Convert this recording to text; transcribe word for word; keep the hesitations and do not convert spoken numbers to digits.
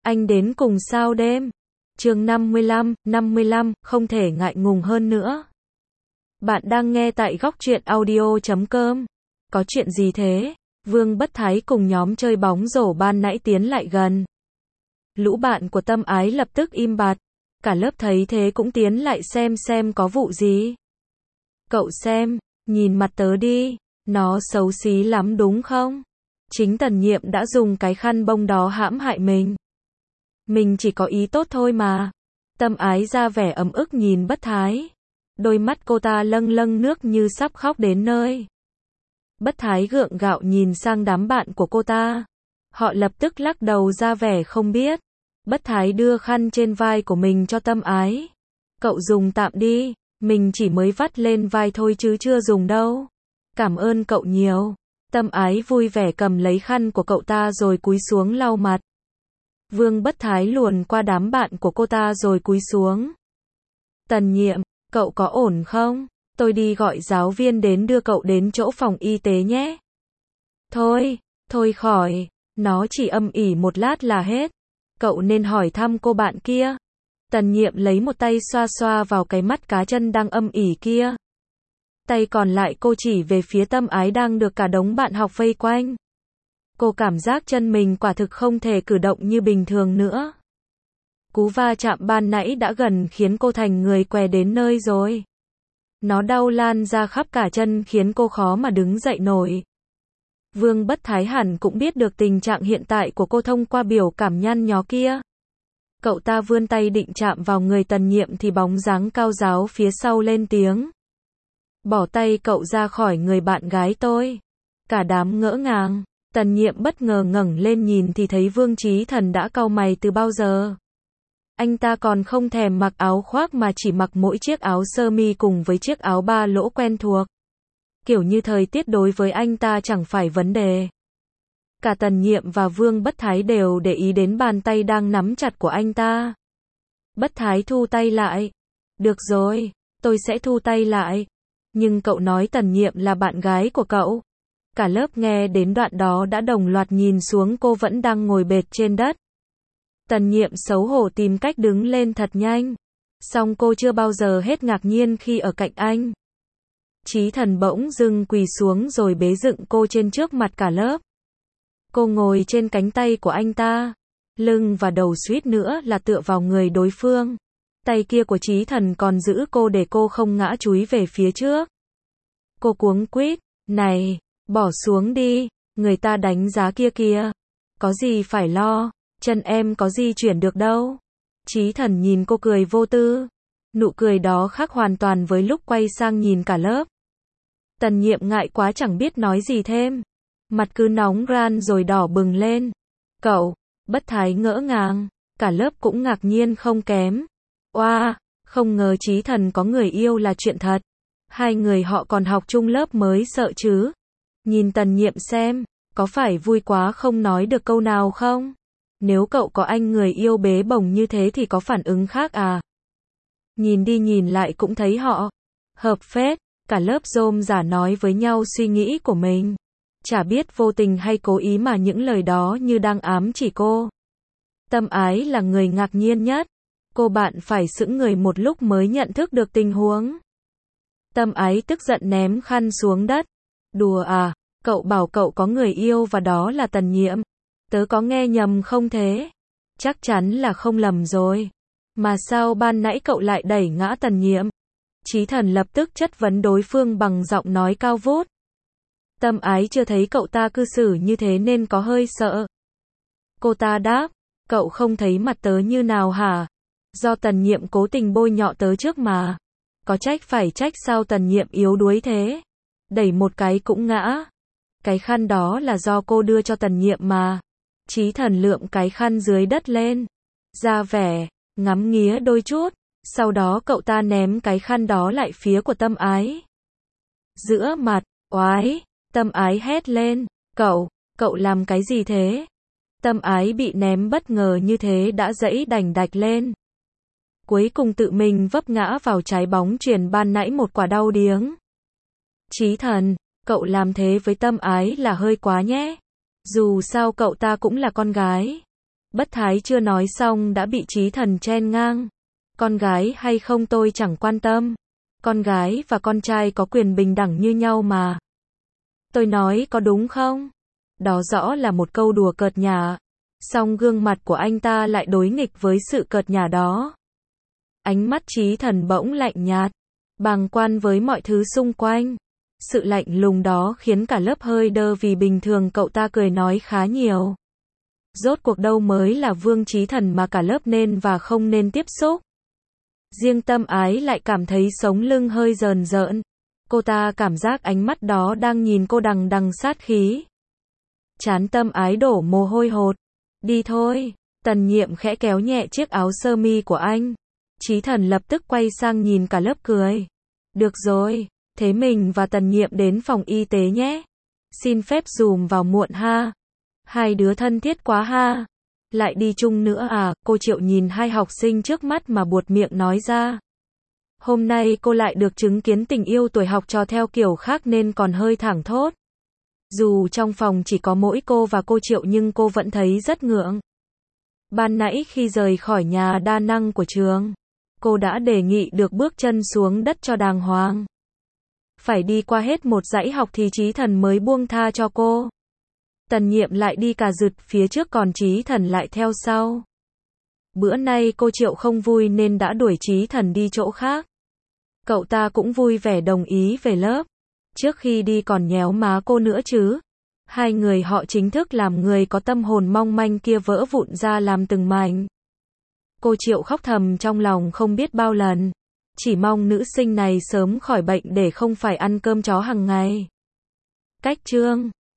Anh đến cùng sao đêm. Chương năm mươi lăm, năm mươi lăm, không thể ngại ngùng hơn nữa. Bạn đang nghe tại góc truyện audio chấm com. Có chuyện gì thế? Vương Bất Thái cùng nhóm chơi bóng rổ ban nãy tiến lại gần. Lũ bạn của Tâm Ái lập tức im bặt. Cả lớp thấy thế cũng tiến lại xem xem có vụ gì. Cậu xem, nhìn mặt tớ đi, nó xấu xí lắm đúng không? Chính Tần Nhiệm đã dùng cái khăn bông đó hãm hại mình. Mình chỉ có ý tốt thôi mà. Tâm Ái ra vẻ ấm ức nhìn Bất Thái. Đôi mắt cô ta lâng lâng nước như sắp khóc đến nơi. Bất Thái gượng gạo nhìn sang đám bạn của cô ta. Họ lập tức lắc đầu ra vẻ không biết. Bất Thái đưa khăn trên vai của mình cho Tâm Ái. Cậu dùng tạm đi, mình chỉ mới vắt lên vai thôi chứ chưa dùng đâu. Cảm ơn cậu nhiều. Tâm Ái vui vẻ cầm lấy khăn của cậu ta rồi cúi xuống lau mặt. Vương Bất Thái luồn qua đám bạn của cô ta rồi cúi xuống. Tần Nhiệm, cậu có ổn không? Tôi đi gọi giáo viên đến đưa cậu đến chỗ phòng y tế nhé. Thôi, thôi khỏi, nó chỉ âm ỉ một lát là hết. Cậu nên hỏi thăm cô bạn kia. Tần Nhiệm lấy một tay xoa xoa vào cái mắt cá chân đang âm ỉ kia. Tay còn lại cô chỉ về phía Tâm Ái đang được cả đống bạn học vây quanh. Cô cảm giác chân mình quả thực không thể cử động như bình thường nữa. Cú va chạm ban nãy đã gần khiến cô thành người què đến nơi rồi. Nó đau lan ra khắp cả chân khiến cô khó mà đứng dậy nổi. Vương Bất Thái hẳn cũng biết được tình trạng hiện tại của cô thông qua biểu cảm nhăn nhó kia. Cậu ta vươn tay định chạm vào người Tần Nhiệm thì bóng dáng cao ráo phía sau lên tiếng. Bỏ tay cậu ra khỏi người bạn gái tôi. Cả đám ngỡ ngàng. Tần Nhiệm bất ngờ ngẩng lên nhìn thì thấy Vương Chí Thần đã cau mày từ bao giờ. Anh ta còn không thèm mặc áo khoác mà chỉ mặc mỗi chiếc áo sơ mi cùng với chiếc áo ba lỗ quen thuộc. Kiểu như thời tiết đối với anh ta chẳng phải vấn đề. Cả Tần Nhiệm và Vương Bất Thái đều để ý đến bàn tay đang nắm chặt của anh ta. Bất Thái thu tay lại. Được rồi, tôi sẽ thu tay lại. Nhưng cậu nói Tần Nhiệm là bạn gái của cậu. Cả lớp nghe đến đoạn đó đã đồng loạt nhìn xuống cô vẫn đang ngồi bệt trên đất. Tần Nhiệm xấu hổ tìm cách đứng lên thật nhanh. Song cô chưa bao giờ hết ngạc nhiên khi ở cạnh anh. Chí Thần bỗng dưng quỳ xuống rồi bế dựng cô trên trước mặt cả lớp. Cô ngồi trên cánh tay của anh ta. Lưng và đầu suýt nữa là tựa vào người đối phương. Tay kia của Chí Thần còn giữ cô để cô không ngã chúi về phía trước. Cô cuống quýt. Này, bỏ xuống đi, người ta đánh giá kia kìa. Có gì phải lo, chân em có di chuyển được đâu. Chí Thần nhìn cô cười vô tư. Nụ cười đó khác hoàn toàn với lúc quay sang nhìn cả lớp. Tần Nhiệm ngại quá chẳng biết nói gì thêm. Mặt cứ nóng ran rồi đỏ bừng lên. Cậu, Bất Thái ngỡ ngàng. Cả lớp cũng ngạc nhiên không kém. Oa, wow, không ngờ Chí Thần có người yêu là chuyện thật. Hai người họ còn học chung lớp mới sợ chứ. Nhìn Tần Nhiệm xem, có phải vui quá không nói được câu nào không? Nếu cậu có anh người yêu bế bổng như thế thì có phản ứng khác à? Nhìn đi nhìn lại cũng thấy họ hợp phết. Cả lớp rôm rả nói với nhau suy nghĩ của mình. Chả biết vô tình hay cố ý mà những lời đó như đang ám chỉ cô. Tâm Ái là người ngạc nhiên nhất. Cô bạn phải sững người một lúc mới nhận thức được tình huống. Tâm Ái tức giận ném khăn xuống đất. Đùa à, cậu bảo cậu có người yêu và đó là Tần Nhiệm. Tớ có nghe nhầm không thế? Chắc chắn là không lầm rồi. Mà sao ban nãy cậu lại đẩy ngã Tần Nhiệm? Chí Thần lập tức chất vấn đối phương bằng giọng nói cao vút. Tâm Ái chưa thấy cậu ta cư xử như thế nên có hơi sợ. Cô ta đáp, cậu không thấy mặt tớ như nào hả? Do Tần Nhiệm cố tình bôi nhọ tớ trước mà. Có trách phải trách sao Tần Nhiệm yếu đuối thế? Đẩy một cái cũng ngã. Cái khăn đó là do cô đưa cho Tần Nhiệm mà. Chí Thần lượm cái khăn dưới đất lên. Ra vẻ, ngắm nghía đôi chút. Sau đó cậu ta ném cái khăn đó lại phía của Tâm Ái. Giữa mặt, oái, Tâm Ái hét lên. Cậu, cậu làm cái gì thế? Tâm Ái bị ném bất ngờ như thế đã dãy đành đạch lên. Cuối cùng tự mình vấp ngã vào trái bóng chuyền ban nãy một quả đau điếng. Chí Thần, cậu làm thế với Tâm Ái là hơi quá nhé. Dù sao cậu ta cũng là con gái. Bất Thái chưa nói xong đã bị Chí Thần chen ngang. Con gái hay không tôi chẳng quan tâm. Con gái và con trai có quyền bình đẳng như nhau mà. Tôi nói có đúng không? Đó rõ là một câu đùa cợt nhả. Song gương mặt của anh ta lại đối nghịch với sự cợt nhả đó. Ánh mắt Chí Thần bỗng lạnh nhạt, bàng quan với mọi thứ xung quanh. Sự lạnh lùng đó khiến cả lớp hơi đơ vì bình thường cậu ta cười nói khá nhiều. Rốt cuộc đâu mới là Vương Chí Thần mà cả lớp nên và không nên tiếp xúc. Riêng Tâm Ái lại cảm thấy sống lưng hơi rờn rợn. Cô ta cảm giác ánh mắt đó đang nhìn cô đằng đằng sát khí. Trán Tâm Ái đổ mồ hôi hột. Đi thôi. Tần Nhiệm khẽ kéo nhẹ chiếc áo sơ mi của anh. Chí Thần lập tức quay sang nhìn cả lớp cười. Được rồi, thế mình và Tần Nhiệm đến phòng y tế nhé. Xin phép dùm vào muộn ha. Hai đứa thân thiết quá ha. Lại đi chung nữa à? Cô Triệu nhìn hai học sinh trước mắt mà buột miệng nói ra. Hôm nay cô lại được chứng kiến tình yêu tuổi học trò theo kiểu khác nên còn hơi thảng thốt. Dù trong phòng chỉ có mỗi cô và cô Triệu nhưng cô vẫn thấy rất ngượng. Ban nãy khi rời khỏi nhà đa năng của trường, cô đã đề nghị được bước chân xuống đất cho đàng hoàng. Phải đi qua hết một dãy học thì Chí Thần mới buông tha cho cô. Tần Nhiệm lại đi cà rụt phía trước còn Chí Thần lại theo sau. Bữa nay cô Triệu không vui nên đã đuổi Chí Thần đi chỗ khác. Cậu ta cũng vui vẻ đồng ý về lớp. Trước khi đi còn nhéo má cô nữa chứ. Hai người họ chính thức làm người có tâm hồn mong manh kia vỡ vụn ra làm từng mảnh. Cô Triệu khóc thầm trong lòng không biết bao lần. Chỉ mong nữ sinh này sớm khỏi bệnh để không phải ăn cơm chó hàng ngày. Cách chương